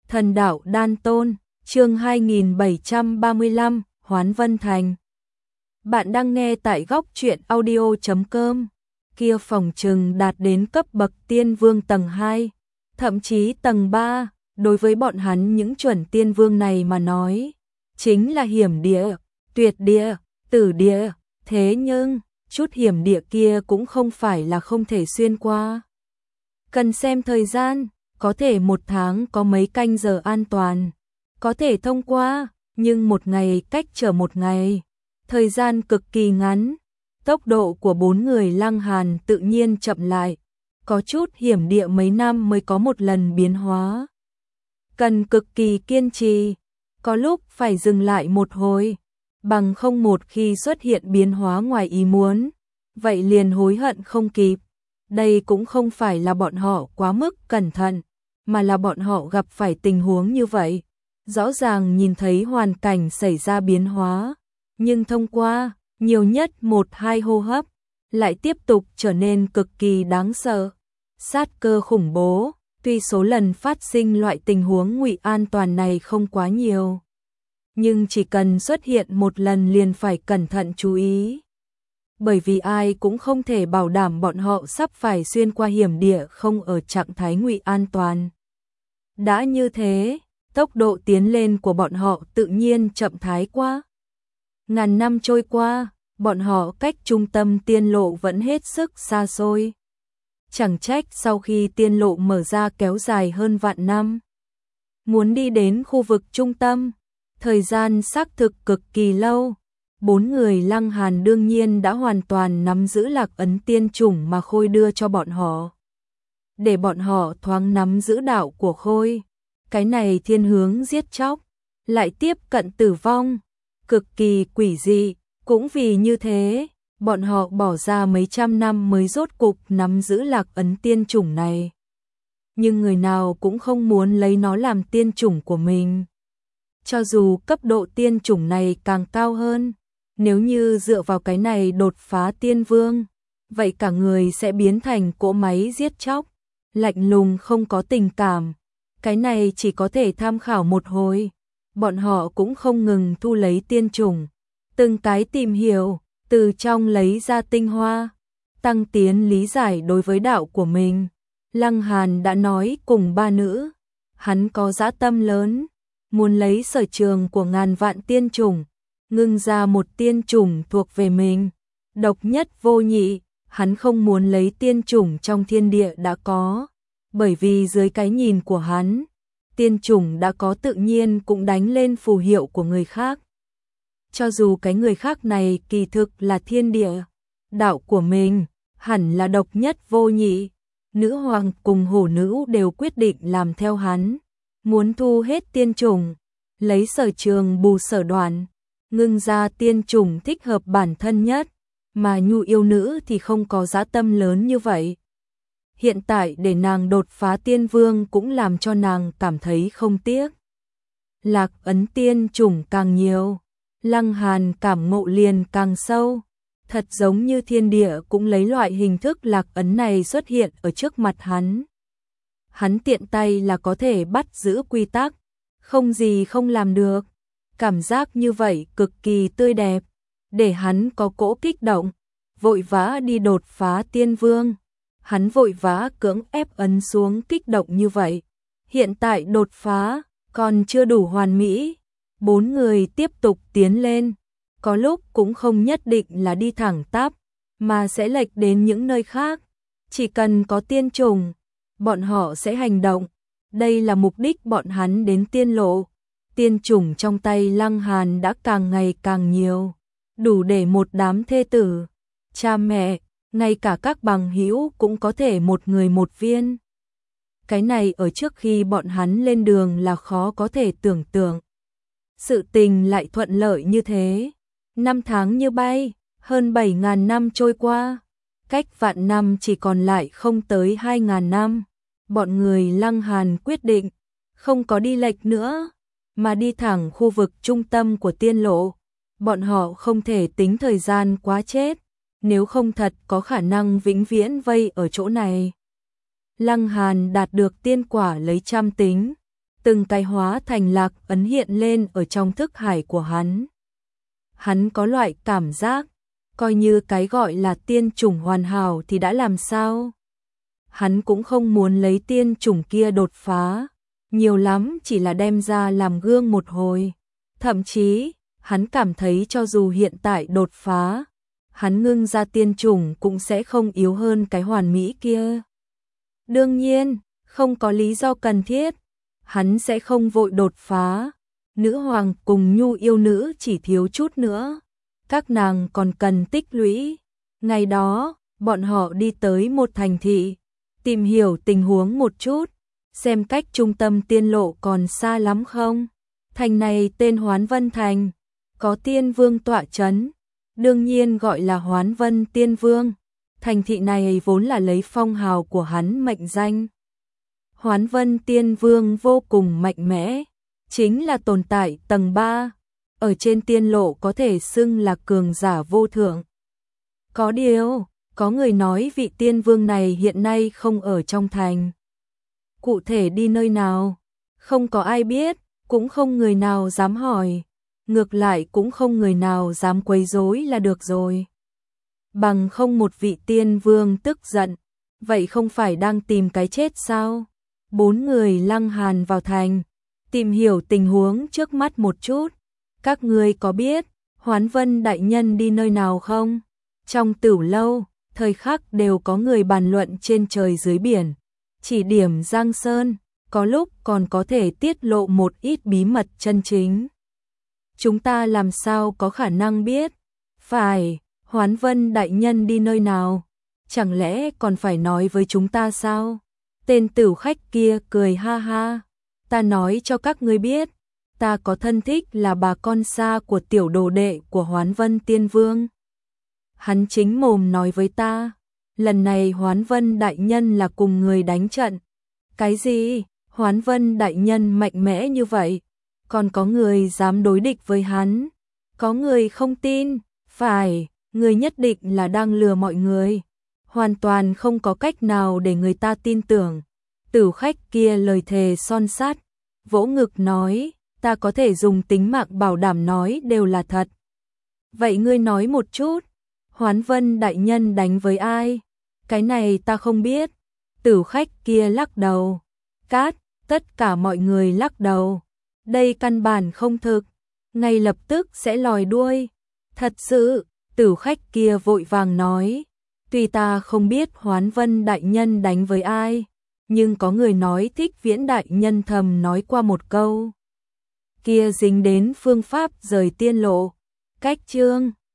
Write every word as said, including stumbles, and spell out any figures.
Thần đạo đan tôn, chương hai nghìn bảy trăm ba mươi lăm, Hoán Vân Thành. Bạn đang nghe tại góc truyện audio chấm com. Kia phòng trừng đạt đến cấp bậc tiên vương tầng hai, thậm chí tầng ba, đối với bọn hắn những chuẩn tiên vương này mà nói, chính là hiểm địa, tuyệt địa, tử địa, thế nhưng, chút hiểm địa kia cũng không phải là không thể xuyên qua. Cần xem thời gian, có thể một tháng có mấy canh giờ an toàn, có thể thông qua, nhưng một ngày cách trở một ngày, thời gian cực kỳ ngắn. Tốc độ của bốn người Lăng Hàn tự nhiên chậm lại, có chút hiểm địa mấy năm mới có một lần biến hóa. Cần cực kỳ kiên trì, có lúc phải dừng lại một hồi, bằng không một khi xuất hiện biến hóa ngoài ý muốn, vậy liền hối hận không kịp. Đây cũng không phải là bọn họ quá mức cẩn thận, mà là bọn họ gặp phải tình huống như vậy. Rõ ràng nhìn thấy hoàn cảnh xảy ra biến hóa, nhưng thông qua nhiều nhất một hai hô hấp, lại tiếp tục trở nên cực kỳ đáng sợ. Sát cơ khủng bố, tuy số lần phát sinh loại tình huống ngụy an toàn này không quá nhiều, nhưng chỉ cần xuất hiện một lần liền phải cẩn thận chú ý. Bởi vì ai cũng không thể bảo đảm bọn họ sắp phải xuyên qua hiểm địa không ở trạng thái ngụy an toàn. Đã như thế, tốc độ tiến lên của bọn họ tự nhiên chậm thái quá. Ngàn năm trôi qua, bọn họ cách trung tâm tiên lộ vẫn hết sức xa xôi. Chẳng trách sau khi tiên lộ mở ra kéo dài hơn vạn năm, muốn đi đến khu vực trung tâm, thời gian xác thực cực kỳ lâu. Bốn người Lăng Hàn đương nhiên đã hoàn toàn nắm giữ lạc ấn tiên chủng mà Khôi đưa cho bọn họ, để bọn họ thoáng nắm giữ đạo của Khôi. Cái này thiên hướng giết chóc, lại tiếp cận tử vong, cực kỳ quỷ dị. Cũng vì như thế, bọn họ bỏ ra mấy trăm năm mới rốt cục nắm giữ lạc ấn tiên chủng này. Nhưng người nào cũng không muốn lấy nó làm tiên chủng của mình. Cho dù cấp độ tiên chủng này càng cao hơn, nếu như dựa vào cái này đột phá tiên vương, vậy cả người sẽ biến thành cỗ máy giết chóc, lạnh lùng không có tình cảm. Cái này chỉ có thể tham khảo một hồi. Bọn họ cũng không ngừng thu lấy tiên chủng, từng cái tìm hiểu, từ trong lấy ra tinh hoa, tăng tiến lý giải đối với đạo của mình. Lăng Hàn đã nói cùng ba nữ, hắn có dã tâm lớn, muốn lấy sở trường của ngàn vạn tiên chủng, ngưng ra một tiên chủng thuộc về mình, độc nhất vô nhị. Hắn không muốn lấy tiên chủng trong thiên địa đã có, bởi vì dưới cái nhìn của hắn, tiên chủng đã có tự nhiên cũng đánh lên phù hiệu của người khác. Cho dù cái người khác này kỳ thực là thiên địa, đạo của mình hẳn là độc nhất vô nhị. Nữ hoàng cùng hổ nữ đều quyết định làm theo hắn, muốn thu hết tiên chủng, lấy sở trường bù sở đoạn, ngưng ra tiên chủng thích hợp bản thân nhất, mà Nhu yêu nữ thì không có dã tâm lớn như vậy. Hiện tại để nàng đột phá tiên vương cũng làm cho nàng cảm thấy không tiếc. Lạc ấn tiên chủng càng nhiều, Lăng Hàn cảm ngộ liền càng sâu. Thật giống như thiên địa cũng lấy loại hình thức lạc ấn này xuất hiện ở trước mặt hắn. Hắn tiện tay là có thể bắt giữ quy tắc, không gì không làm được. Cảm giác như vậy cực kỳ tươi đẹp, để hắn có cỗ kích động, vội vã đi đột phá tiên vương. Hắn vội vã cưỡng ép ấn xuống kích động như vậy. Hiện tại đột phá, còn chưa đủ hoàn mỹ. Bốn người tiếp tục tiến lên, có lúc cũng không nhất định là đi thẳng tắp, mà sẽ lệch đến những nơi khác. Chỉ cần có tiên chủng, bọn họ sẽ hành động. Đây là mục đích bọn hắn đến tiên lộ. Tiên chủng trong tay Lăng Hàn đã càng ngày càng nhiều, đủ để một đám thê tử, cha mẹ, ngay cả các bằng hữu cũng có thể một người một viên. Cái này ở trước khi bọn hắn lên đường là khó có thể tưởng tượng. Sự tình lại thuận lợi như thế. Năm tháng như bay, hơn bảy ngàn năm trôi qua, cách vạn năm chỉ còn lại không tới hai ngàn năm. Bọn người Lăng Hàn quyết định, không có đi lệch nữa, mà đi thẳng khu vực trung tâm của tiên lộ. Bọn họ không thể tính thời gian quá chết, nếu không thật có khả năng vĩnh viễn vây ở chỗ này. Lăng Hàn đạt được tiên quả lấy trăm tính, từng cái hóa thành lạc ấn hiện lên ở trong thức hải của hắn. Hắn có loại cảm giác, coi như cái gọi là tiên chủng hoàn hảo thì đã làm sao? Hắn cũng không muốn lấy tiên chủng kia đột phá, nhiều lắm chỉ là đem ra làm gương một hồi. Thậm chí, hắn cảm thấy cho dù hiện tại đột phá, hắn ngưng ra tiên chủng cũng sẽ không yếu hơn cái hoàn mỹ kia. Đương nhiên, không có lý do cần thiết, hắn sẽ không vội đột phá. Nữ hoàng cùng nhu yêu nữ chỉ thiếu chút nữa, các nàng còn cần tích lũy. Ngày đó, bọn họ đi tới một thành thị, tìm hiểu tình huống một chút, xem cách trung tâm tiên lộ còn xa lắm không. Thành này tên Hoán Vân Thành, có tiên vương tọa chấn, đương nhiên gọi là Hoán Vân Tiên Vương. Thành thị này vốn là lấy phong hào của hắn mệnh danh. Hoán Vân Tiên Vương vô cùng mạnh mẽ, chính là tồn tại tầng ba, ở trên tiên lộ có thể xưng là cường giả vô thượng. Có điều, có người nói vị tiên vương này hiện nay không ở trong thành. Cụ thể đi nơi nào, không có ai biết, cũng không người nào dám hỏi, ngược lại cũng không người nào dám quấy rối là được rồi. Bằng không một vị tiên vương tức giận, vậy không phải đang tìm cái chết sao? Bốn người Lăng Hàn vào thành, tìm hiểu tình huống trước mắt một chút. Các ngươi có biết Hoán Vân đại nhân đi nơi nào không? Trong Tửu lâu, thời khắc đều có người bàn luận trên trời dưới biển. Chỉ điểm Giang Sơn, có lúc còn có thể tiết lộ một ít bí mật chân chính. Chúng ta làm sao có khả năng biết? Phải, Hoán Vân đại nhân đi nơi nào? Chẳng lẽ còn phải nói với chúng ta sao? Tên tửu khách kia cười ha ha. Ta nói cho các ngươi biết, ta có thân thích là bà con xa của tiểu đồ đệ của Hoán Vân Tiên Vương. Hắn chính mồm nói với ta, lần này Hoán Vân đại nhân là cùng người đánh trận. Cái gì? Hoán Vân đại nhân mạnh mẽ như vậy, còn có người dám đối địch với hắn? Có người không tin, phải, người nhất định là đang lừa mọi người. Hoàn toàn không có cách nào để người ta tin tưởng. Tửu khách kia lời thề son sắt, vỗ ngực nói, ta có thể dùng tính mạng bảo đảm nói đều là thật. Vậy ngươi nói một chút, Hoán Vân đại nhân đánh với ai? Cái này ta không biết. Tửu khách kia lắc đầu. Cát, tất cả mọi người lắc đầu. Đây căn bản không thực, ngay lập tức sẽ lòi đuôi. Thật sự, tửu khách kia vội vàng nói, tuy ta không biết Hoán Vân đại nhân đánh với ai, nhưng có người nói Thích Viễn đại nhân thầm nói qua một câu. Kia dính đến phương pháp rời tiên lộ. Cách chương